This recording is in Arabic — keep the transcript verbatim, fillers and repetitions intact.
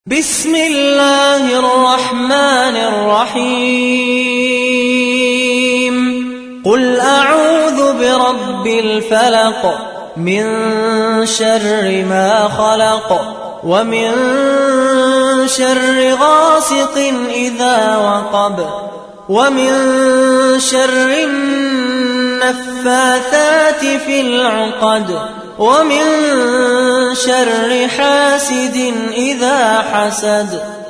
بسم الله الرحمن الرحيم قل أعوذ برب الفلق من شر ما خلق ومن شر غاسق إذا وقب ومن شر النفاثات في العقد ومن شر حاسد إذا حسد